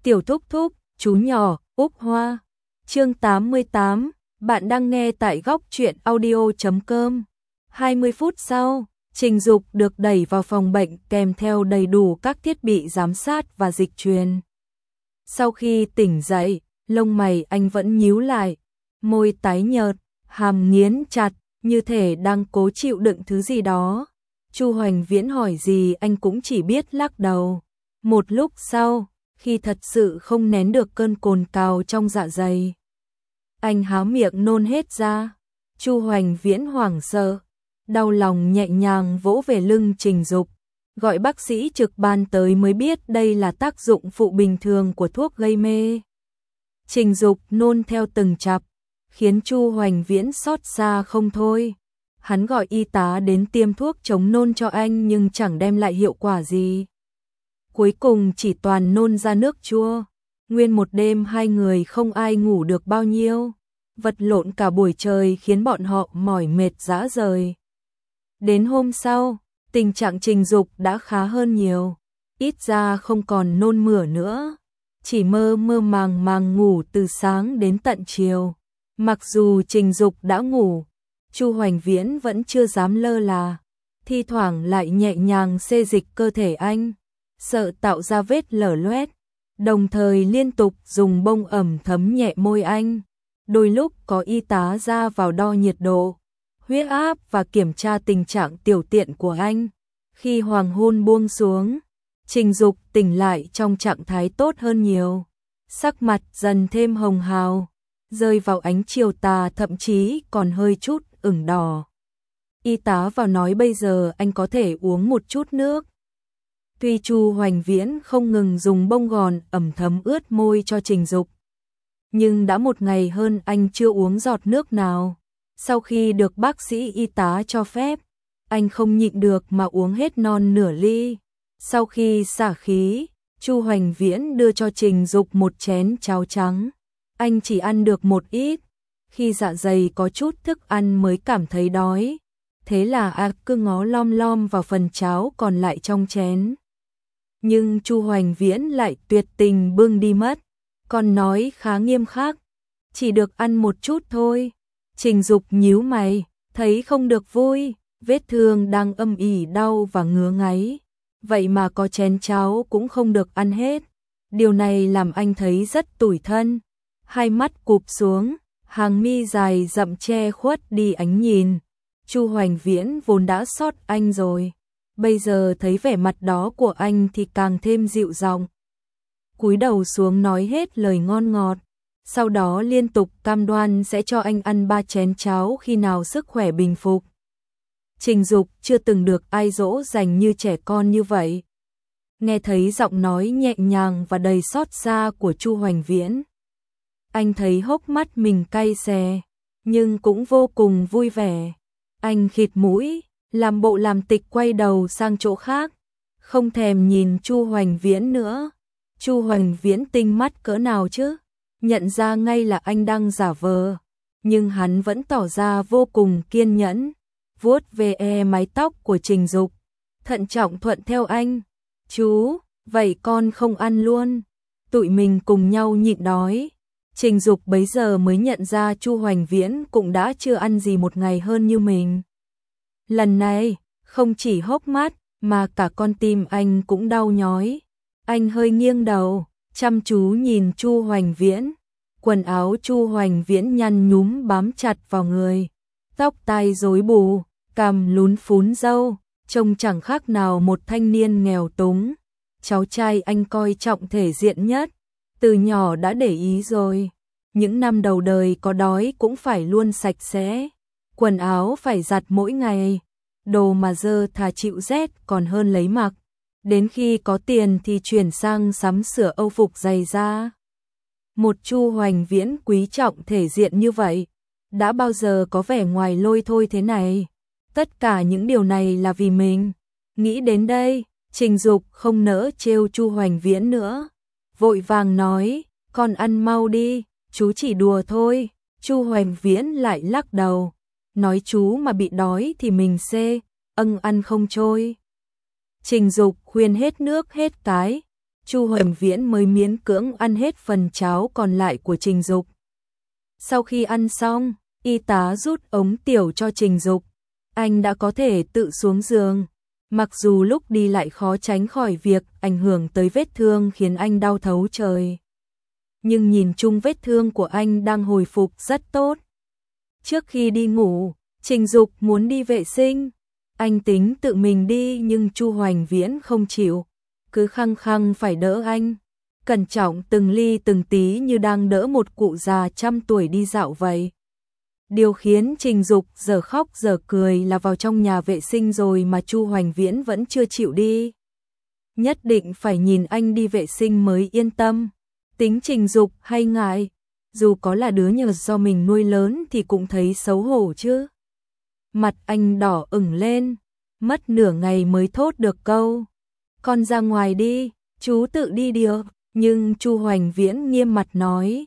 Tiểu thúc thúc, chú nhỏ, Úc Hoa. Chương 88, bạn đang nghe tại góc truyện audio.com. 20 phút sau, Trình Dục được đẩy vào phòng bệnh kèm theo đầy đủ các thiết bị giám sát và dịch truyền. Sau khi tỉnh dậy, lông mày anh vẫn nhíu lại, môi tái nhợt, hàm nghiến chặt, như thể đang cố chịu đựng thứ gì đó. Chu Hoành Viễn hỏi gì anh cũng chỉ biết lắc đầu. Một lúc sau, khi thật sự không nén được cơn cồn cào trong dạ dày, anh há miệng nôn hết ra. Chu Hoành Viễn hoảng sợ, đau lòng nhẹ nhàng vỗ về lưng Trình Dục, gọi bác sĩ trực ban tới mới biết đây là tác dụng phụ bình thường của thuốc gây mê. Trình Dục nôn theo từng chặp, khiến Chu Hoành Viễn xót xa không thôi. Hắn gọi y tá đến tiêm thuốc chống nôn cho anh nhưng chẳng đem lại hiệu quả gì. Cuối cùng chỉ toàn nôn ra nước chua. Nguyên một đêm hai người không ai ngủ được bao nhiêu, vật lộn cả buổi trời khiến bọn họ mỏi mệt rã rời. Đến hôm sau, tình trạng Trình Dục đã khá hơn nhiều, ít ra không còn nôn mửa nữa, chỉ mơ mơ màng màng ngủ từ sáng đến tận chiều. Mặc dù Trình Dục đã ngủ, Chu Hoành Viễn vẫn chưa dám lơ là, thi thoảng lại nhẹ nhàng xê dịch cơ thể anh, sợ tạo ra vết lở loét, đồng thời liên tục dùng bông ẩm thấm nhẹ môi anh. Đôi lúc có y tá ra vào đo nhiệt độ, huyết áp và kiểm tra tình trạng tiểu tiện của anh. Khi hoàng hôn buông xuống, Trình Dục tỉnh lại trong trạng thái tốt hơn nhiều, sắc mặt dần thêm hồng hào, rơi vào ánh chiều tà, thậm chí còn hơi chút ửng đỏ. Y tá vào nói bây giờ anh có thể uống một chút nước. Tuy Chu Hoành Viễn không ngừng dùng bông gòn ẩm thấm ướt môi cho Trình Dục, nhưng đã một ngày hơn anh chưa uống giọt nước nào. Sau khi được bác sĩ y tá cho phép, anh không nhịn được mà uống hết non nửa ly. Sau khi xả khí, Chu Hoành Viễn đưa cho Trình Dục một chén cháo trắng. Anh chỉ ăn được một ít, khi dạ dày có chút thức ăn mới cảm thấy đói. Thế là cứ ngó lom lom vào phần cháo còn lại trong chén. Nhưng Chu Hoành Viễn lại tuyệt tình bưng đi mất, còn nói khá nghiêm khắc, chỉ được ăn một chút thôi. Trình Dục nhíu mày, thấy không được vui, vết thương đang âm ỉ đau và ngứa ngáy, vậy mà có chén cháo cũng không được ăn hết. Điều này làm anh thấy rất tủi thân, hai mắt cụp xuống, hàng mi dài rậm che khuất đi ánh nhìn. Chu Hoành Viễn vốn đã xót anh rồi, bây giờ thấy vẻ mặt đó của anh thì càng thêm dịu giọng, cúi đầu xuống nói hết lời ngon ngọt, sau đó liên tục cam đoan sẽ cho anh ăn 3 chén cháo khi nào sức khỏe bình phục. Trình Dục chưa từng được ai dỗ dành như trẻ con như vậy. Nghe thấy giọng nói nhẹ nhàng và đầy xót xa của Chu Hoành Viễn, anh thấy hốc mắt mình cay xè, nhưng cũng vô cùng vui vẻ. Anh khịt mũi, làm bộ làm tịch quay đầu sang chỗ khác, không thèm nhìn Chu Hoành Viễn nữa. Chu Hoành Viễn tinh mắt cỡ nào chứ, nhận ra ngay là anh đang giả vờ, nhưng hắn vẫn tỏ ra vô cùng kiên nhẫn, vuốt ve mái tóc của Trình Dục, thận trọng thuận theo anh. Chú, vậy con không ăn luôn, tụi mình cùng nhau nhịn đói. Trình Dục bấy giờ mới nhận ra Chu Hoành Viễn cũng đã chưa ăn gì một ngày hơn như mình. Lần này, không chỉ hốc mắt, mà cả con tim anh cũng đau nhói. Anh hơi nghiêng đầu, chăm chú nhìn Chu Hoành Viễn. Quần áo Chu Hoành Viễn nhăn nhúm bám chặt vào người, tóc tai rối bù, cằm lún phún râu, trông chẳng khác nào một thanh niên nghèo túng. Cháu trai anh coi trọng thể diện nhất, từ nhỏ đã để ý rồi. Những năm đầu đời có đói cũng phải luôn sạch sẽ, quần áo phải giặt mỗi ngày, đồ mà dơ thà chịu rét còn hơn lấy mặc. Đến khi có tiền thì chuyển sang sắm sửa âu phục giày da. Một Chu Hoành Viễn quý trọng thể diện như vậy, đã bao giờ có vẻ ngoài lôi thôi thế này. Tất cả những điều này là vì mình. Nghĩ đến đây, Trình Dục không nỡ trêu Chu Hoành Viễn nữa, vội vàng nói, con ăn mau đi, chú chỉ đùa thôi. Chu Hoành Viễn lại lắc đầu, nói chú mà bị đói thì mình ăn không trôi. Trình Dục khuyên hết nước hết cái, Chu Hoành Viễn mới miễn cưỡng ăn hết phần cháo còn lại của Trình Dục. Sau khi ăn xong, y tá rút ống tiểu cho Trình Dục. Anh đã có thể tự xuống giường. Mặc dù lúc đi lại khó tránh khỏi việc ảnh hưởng tới vết thương khiến anh đau thấu trời. Nhưng nhìn chung vết thương của anh đang hồi phục rất tốt. Trước khi đi ngủ, Trình Dục muốn đi vệ sinh. Anh tính tự mình đi nhưng Chu Hoành Viễn không chịu. Cứ khăng khăng phải đỡ anh. Cẩn trọng từng ly từng tí như đang đỡ một cụ già trăm tuổi đi dạo vậy. Điều khiến Trình Dục giờ khóc giờ cười là vào trong nhà vệ sinh rồi mà Chu Hoành Viễn vẫn chưa chịu đi. Nhất định phải nhìn anh đi vệ sinh mới yên tâm. Tính Trình Dục hay ngại, dù có là đứa nhờ do mình nuôi lớn thì cũng thấy xấu hổ chứ. Mặt anh đỏ ửng lên, mất nửa ngày mới thốt được câu: "Con ra ngoài đi, chú tự đi được." Nhưng Chu Hoành Viễn nghiêm mặt nói: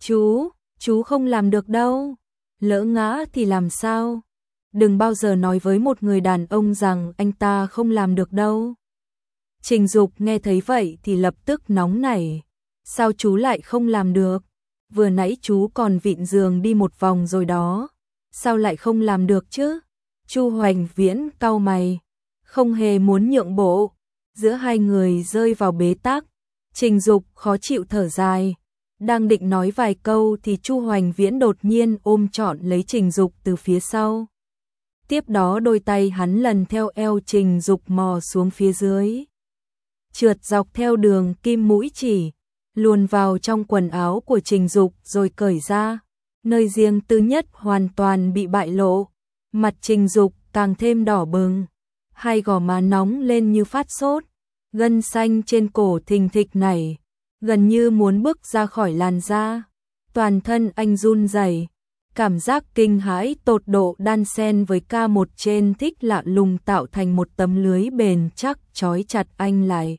Chú không làm được đâu. Lỡ ngã thì làm sao? Đừng bao giờ nói với một người đàn ông rằng anh ta không làm được đâu." Trình Dục nghe thấy vậy thì lập tức nóng nảy. Sao chú lại không làm được? Vừa nãy chú còn vịn giường đi một vòng rồi đó. Sao lại không làm được chứ? Chu Hoành Viễn cau mày, không hề muốn nhượng bộ. Giữa hai người rơi vào bế tắc. Trình Dục khó chịu thở dài. Đang định nói vài câu thì Chu Hoành Viễn đột nhiên ôm trọn lấy Trình Dục từ phía sau. Tiếp đó đôi tay hắn lần theo eo Trình Dục mò xuống phía dưới. Trượt dọc theo đường kim mũi chỉ, luồn vào trong quần áo của Trình Dục rồi cởi ra. Nơi riêng tư nhất hoàn toàn bị bại lộ. Mặt Trình Dục càng thêm đỏ bừng. Hai gò má nóng lên như phát sốt. Gân xanh trên cổ thình thịch nảy, gần như muốn bước ra khỏi làn da. Toàn thân anh run rẩy, cảm giác kinh hãi tột độ đan xen với ca một trên thích lạ lùng tạo thành một tấm lưới bền chắc trói chặt anh lại.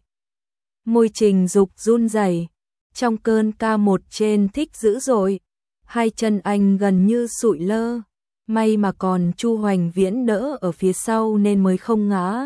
Môi Trình Dục run rẩy, trong cơn ca một trên thích dữ dội, hai chân anh gần như sụi lơ. May mà còn Chu Hoành Viễn đỡ ở phía sau nên mới không ngã.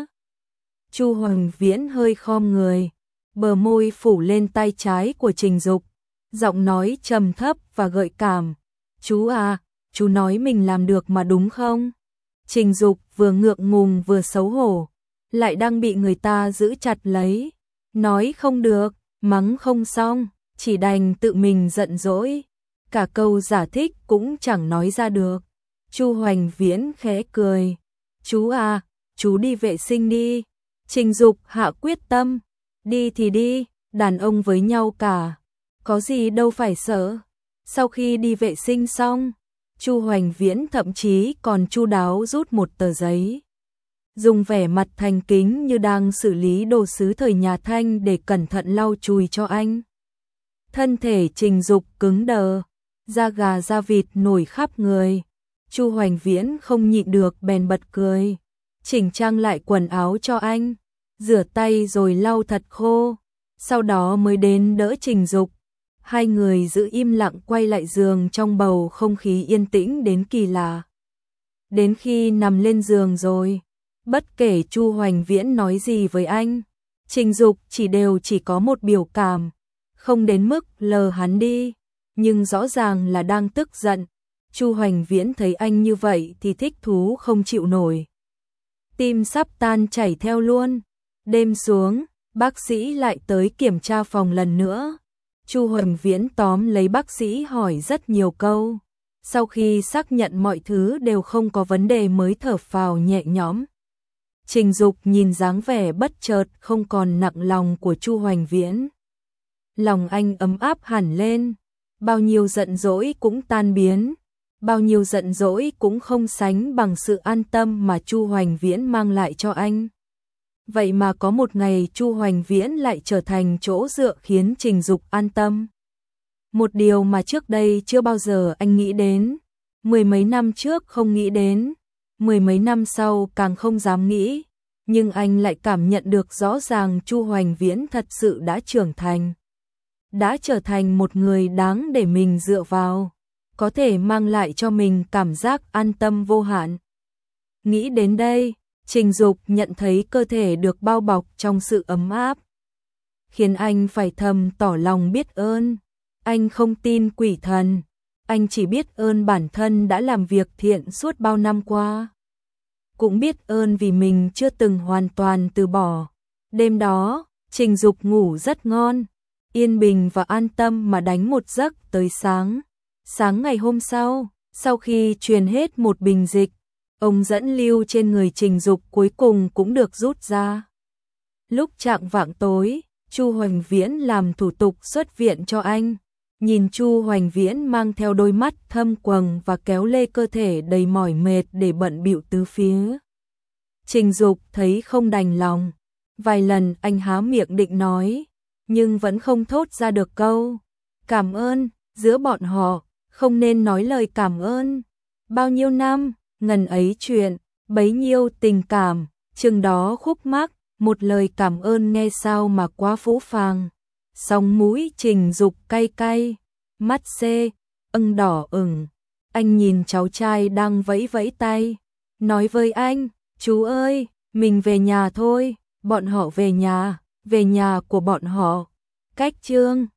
Chu Hoành Viễn hơi khom người, bờ môi phủ lên tay trái của Trình Dục, giọng nói trầm thấp và gợi cảm: "Chú à, chú nói mình làm được mà đúng không?" Trình Dục vừa ngượng ngùng vừa xấu hổ, lại đang bị người ta giữ chặt lấy. Nói không được, mắng không xong, chỉ đành tự mình giận dỗi. Cả câu giải thích cũng chẳng nói ra được. Chu Hoành Viễn khẽ cười: "Chú à, chú đi vệ sinh đi." Trình Dục hạ quyết tâm: "Đi thì đi, đàn ông với nhau cả, có gì đâu phải sợ." Sau khi đi vệ sinh xong, Chu Hoành Viễn thậm chí còn chu đáo rút một tờ giấy, dùng vẻ mặt thành kính như đang xử lý đồ sứ thời nhà Thanh để cẩn thận lau chùi cho anh. Thân thể Trình Dục cứng đờ, da gà da vịt nổi khắp người. Chu Hoành Viễn không nhịn được bèn bật cười, chỉnh trang lại quần áo cho anh, rửa tay rồi lau thật khô, sau đó mới đến đỡ Trình Dục. Hai người giữ im lặng quay lại giường trong bầu không khí yên tĩnh đến kỳ lạ. Đến khi nằm lên giường rồi, bất kể Chu Hoành Viễn nói gì với anh, Trình Dục chỉ có một biểu cảm, không đến mức lờ hắn đi, nhưng rõ ràng là đang tức giận. Chu Hoành Viễn thấy anh như vậy thì thích thú không chịu nổi. Tim sắp tan chảy theo luôn. Đêm xuống, bác sĩ lại tới kiểm tra phòng lần nữa. Chu Hoành Viễn tóm lấy bác sĩ hỏi rất nhiều câu. Sau khi xác nhận mọi thứ đều không có vấn đề mới thở phào nhẹ nhõm. Trình Dục nhìn dáng vẻ bất chợt không còn nặng lòng của Chu Hoành Viễn. Lòng anh ấm áp hẳn lên, bao nhiêu giận dỗi cũng tan biến. Bao nhiêu giận dỗi cũng không sánh bằng sự an tâm mà Chu Hoành Viễn mang lại cho anh. Vậy mà có một ngày Chu Hoành Viễn lại trở thành chỗ dựa khiến Trình Dục an tâm. Một điều mà trước đây chưa bao giờ anh nghĩ đến, mười mấy năm trước không nghĩ đến, mười mấy năm sau càng không dám nghĩ, nhưng anh lại cảm nhận được rõ ràng Chu Hoành Viễn thật sự đã trưởng thành. Đã trở thành một người đáng để mình dựa vào, có thể mang lại cho mình cảm giác an tâm vô hạn. Nghĩ đến đây, Trình Dục nhận thấy cơ thể được bao bọc trong sự ấm áp. khiến anh phải thầm tỏ lòng biết ơn. Anh không tin quỷ thần, anh chỉ biết ơn bản thân đã làm việc thiện suốt bao năm qua. Cũng biết ơn vì mình chưa từng hoàn toàn từ bỏ. Đêm đó, Trình Dục ngủ rất ngon, yên bình và an tâm mà đánh một giấc tới sáng. Sáng ngày hôm sau, sau khi truyền hết một bình dịch, ông dẫn lưu trên người Trình Dục cuối cùng cũng được rút ra. Lúc chạng vạng tối, Chu Hoành Viễn làm thủ tục xuất viện cho anh. Nhìn Chu Hoành Viễn mang theo đôi mắt thâm quầng và kéo lê cơ thể đầy mỏi mệt để bận bịu tứ phía. Trình Dục thấy không đành lòng. Vài lần anh há miệng định nói, nhưng vẫn không thốt ra được câu cảm ơn. Giữa bọn họ, không nên nói lời cảm ơn. Bao nhiêu năm, ngần ấy chuyện, bấy nhiêu tình cảm, chừng đó khúc mắc, một lời cảm ơn nghe sao mà quá phũ phàng. Song mũi Trình Dục cay cay, mắt ửng đỏ ửng. Anh nhìn cháu trai đang vẫy vẫy tay, nói với anh, chú ơi, mình về nhà thôi. Bọn họ về nhà của bọn họ. Cách chương